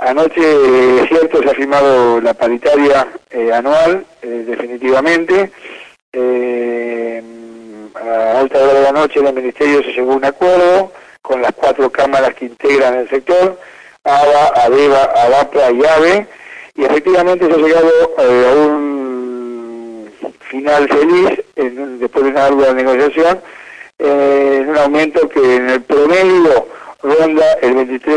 Anoche, es cierto, se ha firmado la paritaria anual, definitivamente. A alta hora de la noche en el Ministerio se llegó a un acuerdo con las 4 cámaras que integran el sector, ABA, ADEVA, ADAPRA y AVE, y efectivamente se ha llegado a un final feliz, después de una ardua negociación, en un aumento que en el promedio ronda el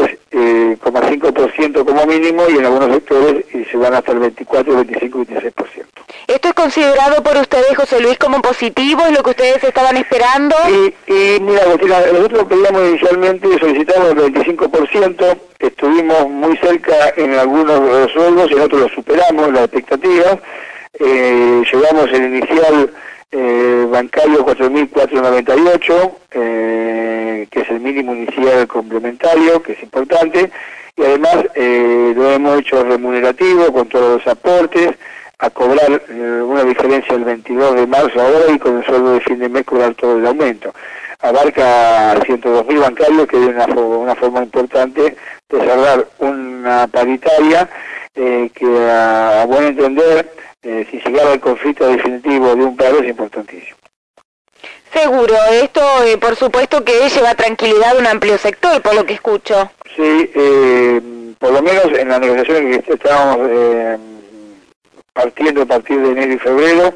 23,5% como mínimo, y en algunos sectores se van hasta el 24, 25 y 26%. ¿Esto es considerado por ustedes, José Luis, como positivo? ¿Es lo que ustedes estaban esperando? Y mira, Agustina, nosotros pedíamos inicialmente, solicitamos el 25%, estuvimos muy cerca en algunos de los sueldos, y en otros los superamos, las expectativas. Llegamos el inicial bancario 4.498, que es el mínimo inicial complementario, que es importante, y además lo hemos hecho remunerativo con todos los aportes, a cobrar una diferencia el 22 de marzo ahora, y con el sueldo de fin de mes cobrar todo el aumento. Abarca 102.000 bancarios, que es una forma importante de cerrar una paritaria que a buen entender, si llegara el conflicto definitivo de un paro, es importantísimo. Seguro, esto por supuesto que lleva tranquilidad a un amplio sector, por lo que escucho. Sí, por lo menos en las negociaciones que estábamos partiendo a partir de enero y febrero,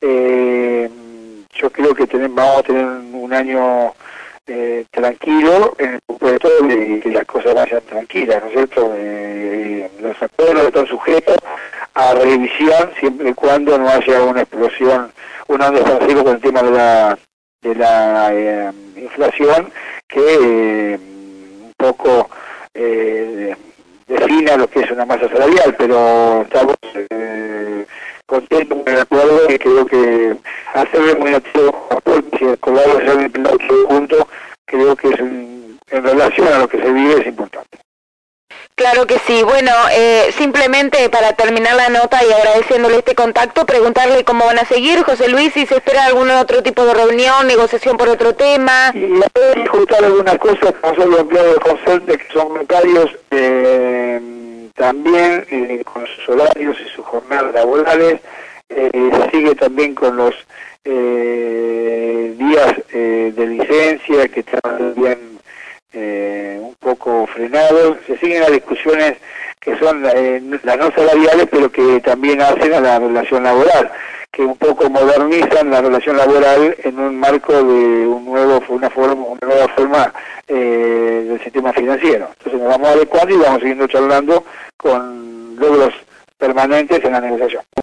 yo creo que vamos a tener un año tranquilo, en el supuesto de que las cosas vayan tranquilas, ¿no es cierto? Los acuerdos están sujetos a revisión siempre y cuando no haya una explosión, un onda expansivo con el tema de la inflación, que un poco defina lo que es una masa salarial, pero estamos contentos con el acuerdo, y creo que hacer remunerativo si el cobrado se ha junto, creo que es en relación a lo que se vive es importante. Claro que sí. Bueno, simplemente para terminar la nota y agradeciéndole este contacto, preguntarle cómo van a seguir, José Luis, si se espera algún otro tipo de reunión, negociación por otro tema. Y disfrutar algunas cosas, como son los empleados de Concelte, que son becarios, también con sus horarios y sus jornadas laborales. Sigue también con los días de licencia, que están bien un poco frenados. Se siguen las discusiones que son las no salariales, pero que también hacen a la relación laboral, que un poco modernizan la relación laboral en un marco de una nueva forma del sistema financiero. Entonces nos vamos adecuando y vamos siguiendo charlando con logros permanentes en la negociación.